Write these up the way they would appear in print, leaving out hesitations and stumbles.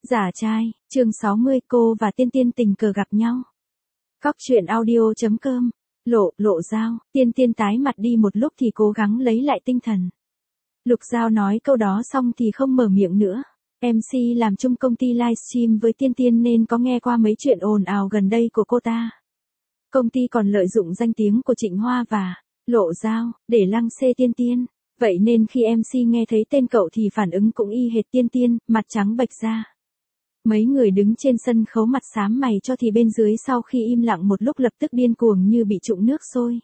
Giả trai, chương 60 cô và Tiên Tiên tình cờ gặp nhau. Cóc truyện audio.com, lộ dao, Tiên Tiên tái mặt đi một lúc thì cố gắng lấy lại tinh thần. Lục Giao nói câu đó xong thì không mở miệng nữa. MC làm chung công ty livestream với Tiên Tiên nên có nghe qua mấy chuyện ồn ào gần đây của cô ta. Công ty còn lợi dụng danh tiếng của Trịnh Hoa và Lộ Dao để lăng xê Tiên Tiên. Vậy nên khi MC nghe thấy tên cậu thì phản ứng cũng y hệt Tiên Tiên, mặt trắng bệch ra. Mấy người đứng trên sân khấu mặt xám mày cho thì bên dưới sau khi im lặng một lúc lập tức điên cuồng như bị trụng nước sôi.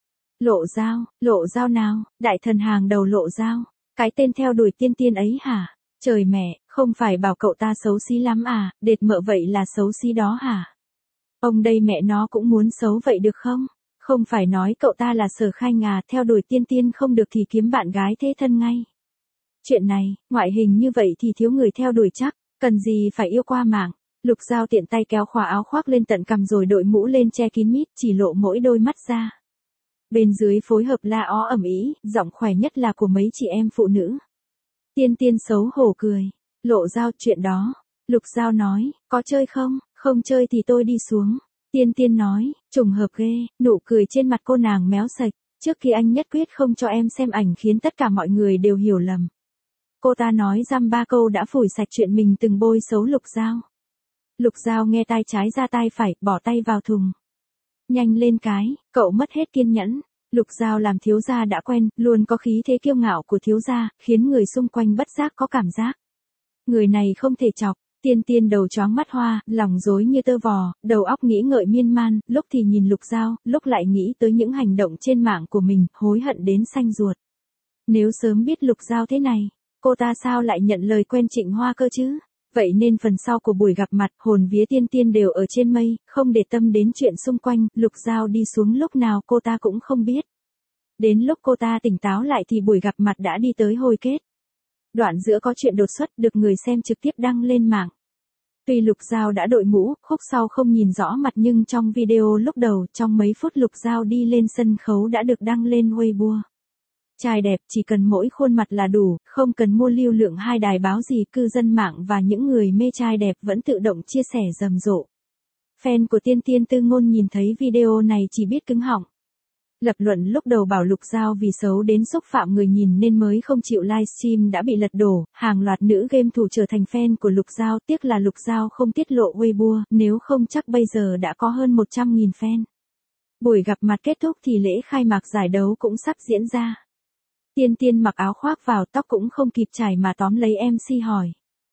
Lộ dao nào, đại thần hàng đầu Lộ Dao, cái tên theo đuổi Tiên Tiên ấy hả? Trời mẹ, không phải bảo cậu ta xấu xí lắm à, đệt mợ vậy là xấu xí đó hả? Ông đây mẹ nó cũng muốn xấu vậy được không? Không phải nói cậu ta là Sở Khanh à, theo đuổi Tiên Tiên không được thì kiếm bạn gái thế thân ngay. Chuyện này, ngoại hình như vậy thì thiếu người theo đuổi chắc, cần gì phải yêu qua mạng. Lục Giao tiện tay kéo khóa áo khoác lên tận cằm rồi đội mũ lên che kín mít, chỉ lộ mỗi đôi mắt ra. Bên dưới phối hợp la ó ầm ĩ, giọng khỏe nhất là của mấy chị em phụ nữ. Tiên Tiên xấu hổ cười. Lộ Dao, chuyện đó. Lục Giao nói, có chơi không? Không chơi thì tôi đi xuống. Tiên Tiên nói, trùng hợp ghê, nụ cười trên mặt cô nàng méo sạch. Trước khi anh nhất quyết không cho em xem ảnh khiến tất cả mọi người đều hiểu lầm. Cô ta nói dăm ba câu đã phủi sạch chuyện mình từng bôi xấu Lục Giao. Lục Giao nghe tai trái ra tai phải, bỏ tay vào thùng. Nhanh lên cái, cậu mất hết kiên nhẫn. Lục Giao làm thiếu gia đã quen, luôn có khí thế kiêu ngạo của thiếu gia, khiến người xung quanh bất giác có cảm giác. Người này không thể chọc. Tiên Tiên đầu chóng mắt hoa, lòng rối như tơ vò, đầu óc nghĩ ngợi miên man, lúc thì nhìn Lục Giao, lúc lại nghĩ tới những hành động trên mạng của mình, hối hận đến xanh ruột. Nếu sớm biết Lục Giao thế này, cô ta sao lại nhận lời quen Trịnh Hoa cơ chứ? Vậy nên phần sau của buổi gặp mặt, hồn vía Tiên Tiên đều ở trên mây, không để tâm đến chuyện xung quanh, Lục Giao đi xuống lúc nào cô ta cũng không biết. Đến lúc cô ta tỉnh táo lại thì buổi gặp mặt đã đi tới hồi kết. Đoạn giữa có chuyện đột xuất được người xem trực tiếp đăng lên mạng. Tuy Lục Giao đã đội mũ, khúc sau không nhìn rõ mặt nhưng trong video lúc đầu trong mấy phút Lục Giao đi lên sân khấu đã được đăng lên Weibo. Trai đẹp chỉ cần mỗi khuôn mặt là đủ, không cần mua lưu lượng hai đài báo gì, cư dân mạng và những người mê trai đẹp vẫn tự động chia sẻ rầm rộ. Fan của Tiên Tiên Tư Ngôn nhìn thấy video này chỉ biết cứng họng. Lập luận lúc đầu bảo Lục Giao vì xấu đến xúc phạm người nhìn nên mới không chịu livestream đã bị lật đổ, hàng loạt nữ game thủ trở thành fan của Lục Giao, tiếc là Lục Giao không tiết lộ Weibo, nếu không chắc bây giờ đã có hơn 100.000 fan. Buổi gặp mặt kết thúc thì lễ khai mạc giải đấu cũng sắp diễn ra. Tiên Tiên mặc áo khoác vào, tóc cũng không kịp chải mà tóm lấy MC hỏi.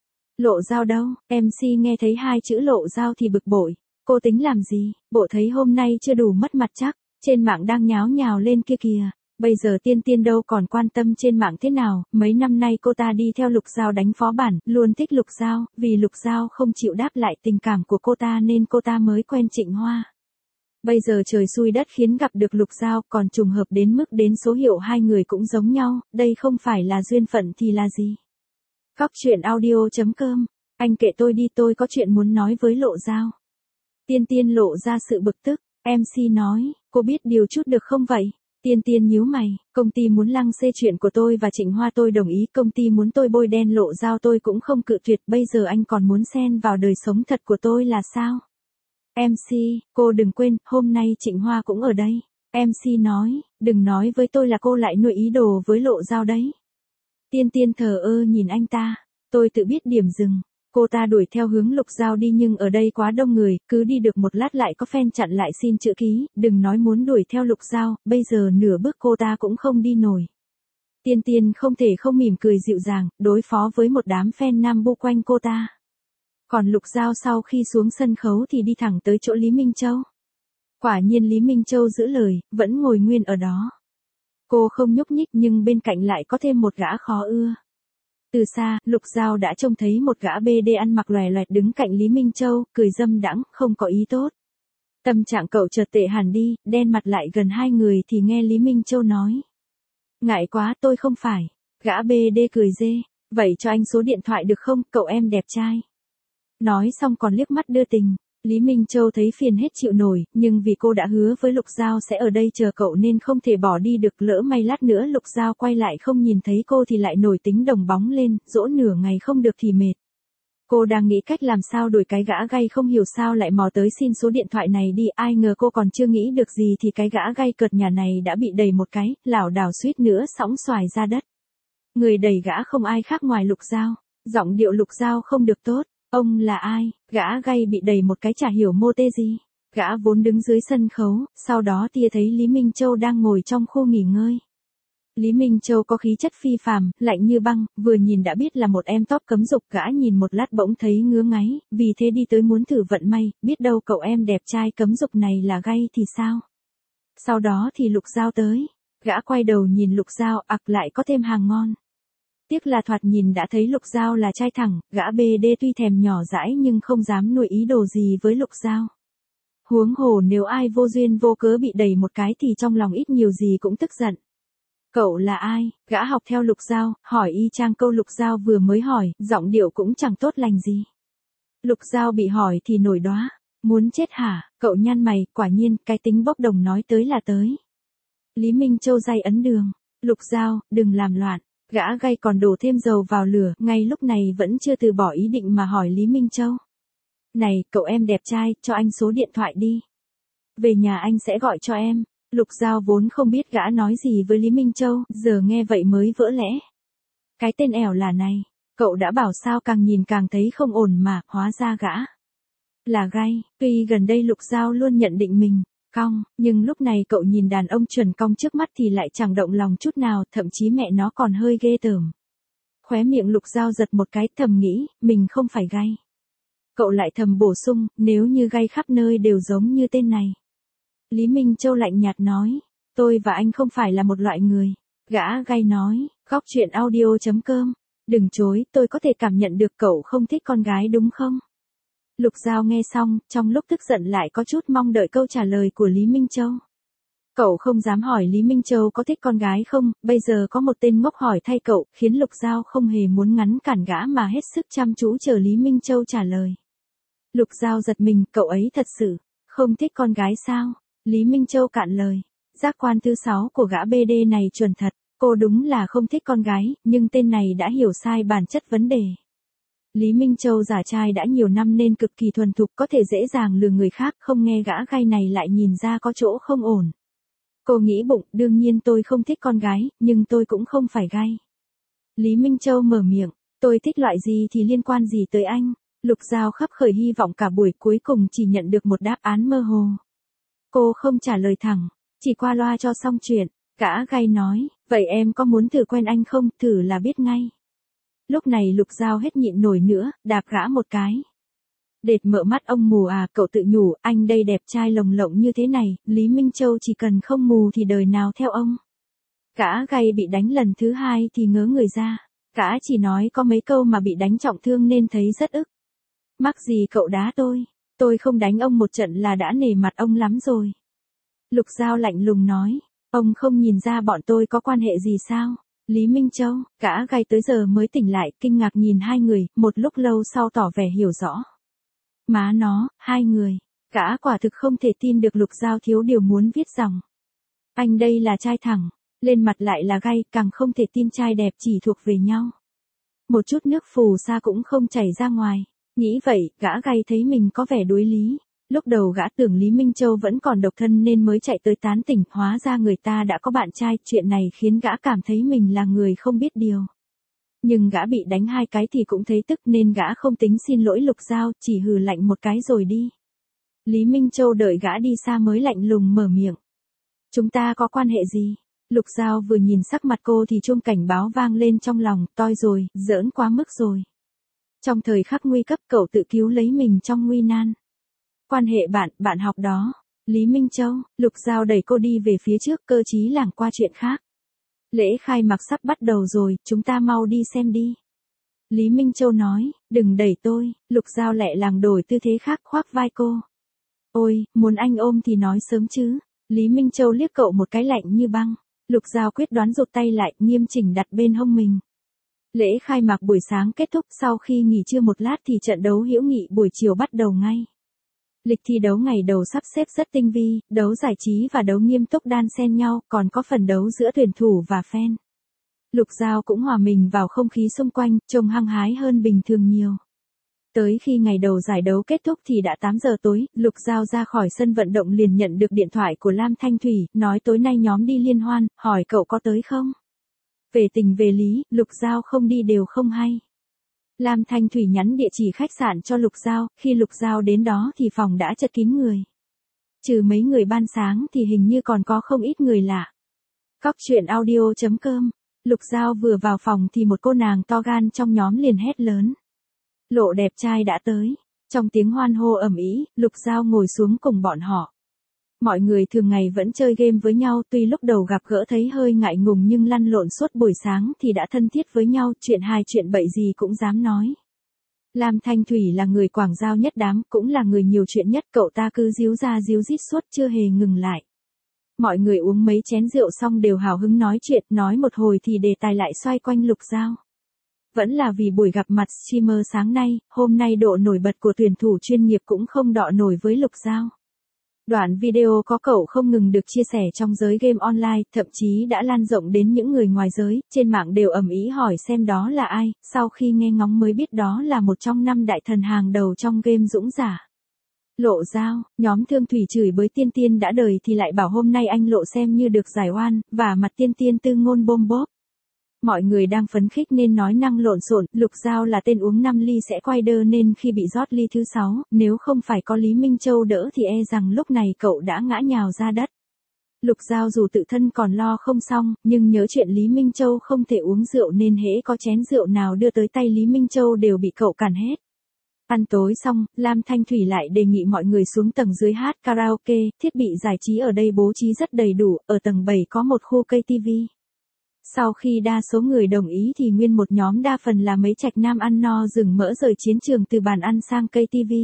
Lộ Dao đâu? MC nghe thấy hai chữ Lộ Dao thì bực bội. Cô tính làm gì? Bộ thấy hôm nay chưa đủ mất mặt chắc. Trên mạng đang nháo nhào lên kia kìa. Bây giờ Tiên Tiên đâu còn quan tâm trên mạng thế nào. Mấy năm nay cô ta đi theo Lục Giao đánh phó bản, luôn thích Lục Giao. Vì Lục Giao không chịu đáp lại tình cảm của cô ta nên cô ta mới quen Trịnh Hoa. Bây giờ trời xui đất khiến gặp được Lục Giao, còn trùng hợp đến mức đến số hiệu hai người cũng giống nhau, đây không phải là duyên phận thì là gì? Cóc truyện audio.com, anh kệ tôi đi, tôi có chuyện muốn nói với Lộ Dao. Tiên Tiên lộ ra sự bực tức, MC nói, cô biết điều chút được không vậy? Tiên Tiên nhíu mày, công ty muốn lăng xê chuyện của tôi và Trịnh Hoa tôi đồng ý, công ty muốn tôi bôi đen Lộ Dao tôi cũng không cự tuyệt, bây giờ anh còn muốn xen vào đời sống thật của tôi là sao? MC, cô đừng quên, hôm nay Trịnh Hoa cũng ở đây. MC nói, đừng nói với tôi là cô lại nuôi ý đồ với Lộ Dao đấy. Tiên Tiên thờ ơ nhìn anh ta, tôi tự biết điểm dừng. Cô ta đuổi theo hướng Lục Giao đi nhưng ở đây quá đông người, cứ đi được một lát lại có fan chặn lại xin chữ ký, đừng nói muốn đuổi theo Lục Giao, bây giờ nửa bước cô ta cũng không đi nổi. Tiên Tiên không thể không mỉm cười dịu dàng, đối phó với một đám fan nam bu quanh cô ta. Còn Lục Giao sau khi xuống sân khấu thì đi thẳng tới chỗ Lý Minh Châu. Quả nhiên Lý Minh Châu giữ lời, vẫn ngồi nguyên ở đó. Cô không nhúc nhích nhưng bên cạnh lại có thêm một gã khó ưa. Từ xa, Lục Giao đã trông thấy một gã BD ăn mặc lòe loẹt đứng cạnh Lý Minh Châu, cười dâm đãng, không có ý tốt. Tâm trạng cậu chợt tệ hẳn đi, đen mặt lại gần hai người thì nghe Lý Minh Châu nói. Ngại quá, tôi không phải. Gã BD cười dê, vậy cho anh số điện thoại được không, cậu em đẹp trai. Nói xong còn liếc mắt đưa tình. Lý Minh Châu thấy phiền hết chịu nổi, nhưng vì cô đã hứa với Lục Giao sẽ ở đây chờ cậu nên không thể bỏ đi được, lỡ may lát nữa Lục Giao quay lại không nhìn thấy cô thì lại nổi tính đồng bóng lên, dỗ nửa ngày không được thì mệt. Cô đang nghĩ cách làm sao đuổi cái gã gay không hiểu sao lại mò tới xin số điện thoại này đi, ai ngờ cô còn chưa nghĩ được gì thì cái gã gay cợt nhà này đã bị đẩy một cái, lảo đảo suýt nữa sõng xoài ra đất. Người đẩy gã không ai khác ngoài Lục Giao, giọng điệu Lục Giao không được tốt, ông là ai, gã gay bị đẩy một cái chả hiểu mô tê gì. Gã vốn đứng dưới sân khấu, sau đó tia thấy Lý Minh Châu đang ngồi trong khu nghỉ ngơi. Lý Minh Châu có khí chất phi phàm, lạnh như băng, vừa nhìn đã biết là một em top cấm dục, gã nhìn một lát bỗng thấy ngứa ngáy, vì thế đi tới muốn thử vận may, biết đâu cậu em đẹp trai cấm dục này là gay thì sao. Sau đó thì Lục Giao tới, gã quay đầu nhìn Lục Giao, ặc lại có thêm hàng ngon. Tiếc là thoạt nhìn đã thấy Lục Giao là trai thẳng, gã BD tuy thèm nhỏ dãi nhưng không dám nuôi ý đồ gì với Lục Giao. Huống hồ nếu ai vô duyên vô cớ bị đẩy một cái thì trong lòng ít nhiều gì cũng tức giận. Cậu là ai? Gã học theo Lục Giao, hỏi y chang câu Lục Giao vừa mới hỏi, giọng điệu cũng chẳng tốt lành gì. Lục Giao bị hỏi thì nổi đoá. Muốn chết hả? Cậu nhăn mày, quả nhiên, cái tính bốc đồng nói tới là tới. Lý Minh Châu day ấn đường. Lục Giao, đừng làm loạn. Gã gay còn đổ thêm dầu vào lửa, ngay lúc này vẫn chưa từ bỏ ý định mà hỏi Lý Minh Châu. Này, cậu em đẹp trai, cho anh số điện thoại đi. Về nhà anh sẽ gọi cho em. Lục Giao vốn không biết gã nói gì với Lý Minh Châu, giờ nghe vậy mới vỡ lẽ. Cái tên ẻo là này, cậu đã bảo sao càng nhìn càng thấy không ổn mà, hóa ra gã là gay. Tuy gần đây Lục Giao luôn nhận định mình cong, nhưng lúc này cậu nhìn đàn ông chuẩn cong trước mắt thì lại chẳng động lòng chút nào, thậm chí mẹ nó còn hơi ghê tởm. Khóe miệng Lục Giao giật một cái, thầm nghĩ, mình không phải gay. Cậu lại thầm bổ sung, nếu như gay khắp nơi đều giống như tên này. Lý Minh Châu lạnh nhạt nói, tôi và anh không phải là một loại người. Gã gay nói, góc chuyện audio.com. Đừng chối, tôi có thể cảm nhận được cậu không thích con gái đúng không? Lục Giao nghe xong, trong lúc tức giận lại có chút mong đợi câu trả lời của Lý Minh Châu. Cậu không dám hỏi Lý Minh Châu có thích con gái không, bây giờ có một tên ngốc hỏi thay cậu, khiến Lục Giao không hề muốn ngăn cản gã mà hết sức chăm chú chờ Lý Minh Châu trả lời. Lục Giao giật mình, cậu ấy thật sự không thích con gái sao? Lý Minh Châu cạn lời. Giác quan thứ 6 của gã BD này chuẩn thật, cô đúng là không thích con gái, nhưng tên này đã hiểu sai bản chất vấn đề. Lý Minh Châu giả trai đã nhiều năm nên cực kỳ thuần thục, có thể dễ dàng lừa người khác, không nghe gã gay này lại nhìn ra có chỗ không ổn. Cô nghĩ bụng, đương nhiên tôi không thích con gái, nhưng tôi cũng không phải gay. Lý Minh Châu mở miệng, tôi thích loại gì thì liên quan gì tới anh? Lục Giao khắp khởi hy vọng cả buổi, cuối cùng chỉ nhận được một đáp án mơ hồ. Cô không trả lời thẳng, chỉ qua loa cho xong chuyện. Gã gay nói, vậy em có muốn thử quen anh không, thử là biết ngay. Lúc này Lục Giao hết nhịn nổi nữa, đạp gã một cái. Đệt mở mắt ông mù à, cậu tự nhủ, anh đây đẹp trai lồng lộng như thế này, Lý Minh Châu chỉ cần không mù thì đời nào theo ông. Gã gay bị đánh lần thứ 2 thì ngớ người ra. Gã chỉ nói có mấy câu mà bị đánh trọng thương nên thấy rất ức. Mắc gì cậu đá tôi không đánh ông một trận là đã nể mặt ông lắm rồi. Lục Giao lạnh lùng nói, ông không nhìn ra bọn tôi có quan hệ gì sao? Lý Minh Châu, gã gay tới giờ mới tỉnh lại, kinh ngạc nhìn hai người, một lúc lâu sau tỏ vẻ hiểu rõ. Má nó, hai người, gã quả thực không thể tin được Lục Giao thiếu điều muốn viết dòng. Anh đây là trai thẳng, lên mặt lại là gay, càng không thể tin trai đẹp chỉ thuộc về nhau. Một chút nước phù sa cũng không chảy ra ngoài. Nghĩ vậy, gã gay thấy mình có vẻ đối lý. Lúc đầu gã tưởng Lý Minh Châu vẫn còn độc thân nên mới chạy tới tán tỉnh, hóa ra người ta đã có bạn trai, chuyện này khiến gã cảm thấy mình là người không biết điều. Nhưng gã bị đánh 2 cái thì cũng thấy tức nên gã không tính xin lỗi Lục Giao, chỉ hừ lạnh một cái rồi đi. Lý Minh Châu đợi gã đi xa mới lạnh lùng mở miệng. Chúng ta có quan hệ gì? Lục Giao vừa nhìn sắc mặt cô thì chuông cảnh báo vang lên trong lòng, toi rồi, giỡn quá mức rồi. Trong thời khắc nguy cấp cậu tự cứu lấy mình trong nguy nan. Quan hệ bạn học đó. Lý Minh Châu, Lục Giao đẩy cô đi về phía trước, cơ chí lảng qua chuyện khác. Lễ khai mạc sắp bắt đầu rồi, chúng ta mau đi xem đi. Lý Minh Châu nói, đừng đẩy tôi. Lục Giao lẹ làng đổi tư thế khác, khoác vai cô. Ôi, muốn anh ôm thì nói sớm chứ. Lý Minh Châu liếc cậu một cái lạnh như băng. Lục Giao quyết đoán rụt tay lại, nghiêm chỉnh đặt bên hông mình. Lễ khai mạc buổi sáng kết thúc, sau khi nghỉ trưa một lát thì trận đấu hữu nghị buổi chiều bắt đầu ngay. Lịch thi đấu ngày đầu sắp xếp rất tinh vi, đấu giải trí và đấu nghiêm túc đan xen nhau, còn có phần đấu giữa tuyển thủ và fan. Lục Giao cũng hòa mình vào không khí xung quanh, trông hăng hái hơn bình thường nhiều. Tới khi ngày đầu giải đấu kết thúc thì đã 8 giờ tối, Lục Giao ra khỏi sân vận động liền nhận được điện thoại của Lam Thanh Thủy, nói tối nay nhóm đi liên hoan, hỏi cậu có tới không? Về tình về lý, Lục Giao không đi đều không hay. Lam Thanh Thủy nhắn địa chỉ khách sạn cho Lục Giao, khi Lục Giao đến đó thì phòng đã chật kín người. Trừ mấy người ban sáng thì hình như còn có không ít người lạ. Cóc truyện audio.com. Lục Giao vừa vào phòng thì một cô nàng to gan trong nhóm liền hét lớn. Lộ đẹp trai đã tới. Trong tiếng hoan hô ầm ĩ, Lục Giao ngồi xuống cùng bọn họ. Mọi người thường ngày vẫn chơi game với nhau, tuy lúc đầu gặp gỡ thấy hơi ngại ngùng nhưng lăn lộn suốt buổi sáng thì đã thân thiết với nhau, chuyện hài chuyện bậy gì cũng dám nói. Lam Thanh Thủy là người quảng giao nhất đám, cũng là người nhiều chuyện nhất, cậu ta cứ díu ra díu dít suốt chưa hề ngừng lại. Mọi người uống mấy chén rượu xong đều hào hứng nói chuyện, nói một hồi thì đề tài lại xoay quanh Lục Giao. Vẫn là vì buổi gặp mặt streamer sáng nay, hôm nay độ nổi bật của tuyển thủ chuyên nghiệp cũng không đọ nổi với Lục Giao. Đoạn video có cậu không ngừng được chia sẻ trong giới game online, thậm chí đã lan rộng đến những người ngoài giới, trên mạng đều ầm ĩ hỏi xem đó là ai, sau khi nghe ngóng mới biết đó là một trong 5 đại thần hàng đầu trong game dũng giả. Lộ Giao, nhóm Thương Thủy chửi bới Tiên Tiên đã đời thì lại bảo hôm nay anh Lộ xem như được giải oan, và mặt Tiên Tiên tư ngôn bôm bốp. Mọi người đang phấn khích nên nói năng lộn xộn, Lục Giao là tên uống 5 ly sẽ quay đơ nên khi bị rót ly thứ 6, nếu không phải có Lý Minh Châu đỡ thì e rằng lúc này cậu đã ngã nhào ra đất. Lục Giao dù tự thân còn lo không xong, nhưng nhớ chuyện Lý Minh Châu không thể uống rượu nên hễ có chén rượu nào đưa tới tay Lý Minh Châu đều bị cậu cản hết. Ăn tối xong, Lam Thanh Thủy lại đề nghị mọi người xuống tầng dưới hát karaoke, thiết bị giải trí ở đây bố trí rất đầy đủ, ở tầng 7 có một khu cây TV. Sau khi đa số người đồng ý thì nguyên một nhóm đa phần là mấy trạch nam ăn no rừng mỡ rời chiến trường từ bàn ăn sang cây TV.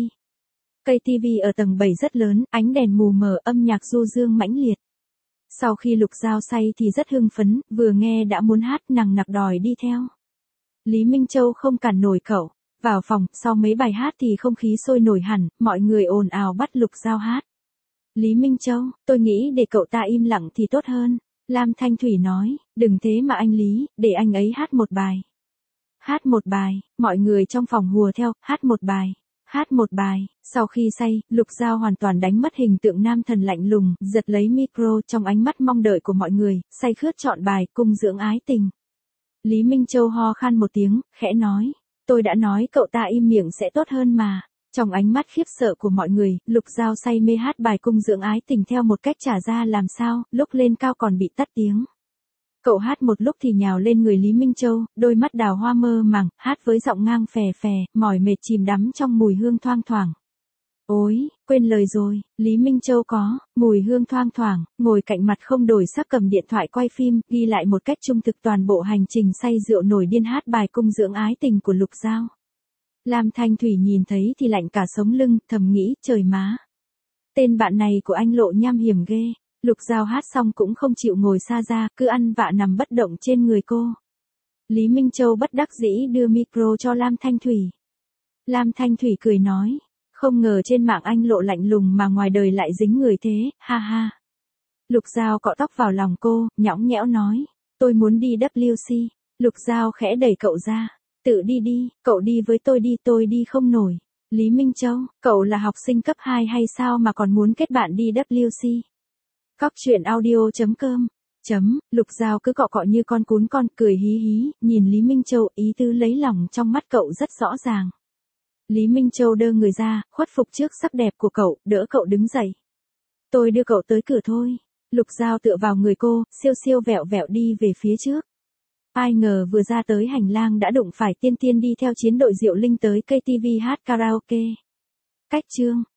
Cây TV ở tầng 7 rất lớn, ánh đèn mù mờ, âm nhạc du dương mãnh liệt. Sau khi Lục Giao say thì rất hưng phấn, vừa nghe đã muốn hát nằng nặc đòi đi theo. Lý Minh Châu không cản nổi cậu. Vào phòng, sau mấy bài hát thì không khí sôi nổi hẳn, mọi người ồn ào bắt Lục Giao hát. Lý Minh Châu, tôi nghĩ để cậu ta im lặng thì tốt hơn. Lam Thanh Thủy nói, đừng thế mà anh Lý, để anh ấy hát một bài. Hát một bài, mọi người trong phòng hùa theo, hát một bài. Hát một bài, sau khi say, Lục Giao hoàn toàn đánh mất hình tượng nam thần lạnh lùng, giật lấy micro trong ánh mắt mong đợi của mọi người, say khướt chọn bài cung dưỡng ái tình. Lý Minh Châu ho khan một tiếng, khẽ nói. Tôi đã nói cậu ta im miệng sẽ tốt hơn mà. Trong ánh mắt khiếp sợ của mọi người, Lục Giao say mê hát bài cung dưỡng ái tình theo một cách trả ra làm sao, lúc lên cao còn bị tắt tiếng. Cậu hát một lúc thì nhào lên người Lý Minh Châu, đôi mắt đào hoa mơ màng, hát với giọng ngang phè phè, mỏi mệt chìm đắm trong mùi hương thoang thoảng. Ôi, quên lời rồi, Lý Minh Châu có, mùi hương thoang thoảng, ngồi cạnh mặt không đổi sắc cầm điện thoại quay phim, ghi lại một cách trung thực toàn bộ hành trình say rượu nổi điên hát bài cung dưỡng ái tình của Lục Giao. Lam Thanh Thủy nhìn thấy thì lạnh cả sống lưng, thầm nghĩ, trời má. Tên bạn này của anh Lộ nham hiểm ghê. Lục Giao hát xong cũng không chịu ngồi xa ra, cứ ăn vạ nằm bất động trên người cô. Lý Minh Châu bất đắc dĩ đưa micro cho Lam Thanh Thủy. Lam Thanh Thủy cười nói. Không ngờ trên mạng anh Lộ lạnh lùng mà ngoài đời lại dính người thế, ha ha. Lục Giao cọ tóc vào lòng cô, nhõng nhẽo nói. Tôi muốn đi WC. Lục Giao khẽ đẩy cậu ra. Tự đi đi, cậu đi với tôi đi không nổi. Lý Minh Châu, cậu là học sinh cấp 2 hay sao mà còn muốn kết bạn đi WC? Cóc truyện audio.com. Lục Giao cứ cọ cọ như con cún con, cười hí hí, nhìn Lý Minh Châu, ý tứ lấy lòng trong mắt cậu rất rõ ràng. Lý Minh Châu đơ người ra, khuất phục trước sắc đẹp của cậu, đỡ cậu đứng dậy. Tôi đưa cậu tới cửa thôi. Lục Giao tựa vào người cô, siêu siêu vẹo vẹo đi về phía trước. Ai ngờ vừa ra tới hành lang đã đụng phải Tiên Tiên đi theo chiến đội Diệu Linh tới cây TV hát karaoke. Cách chương.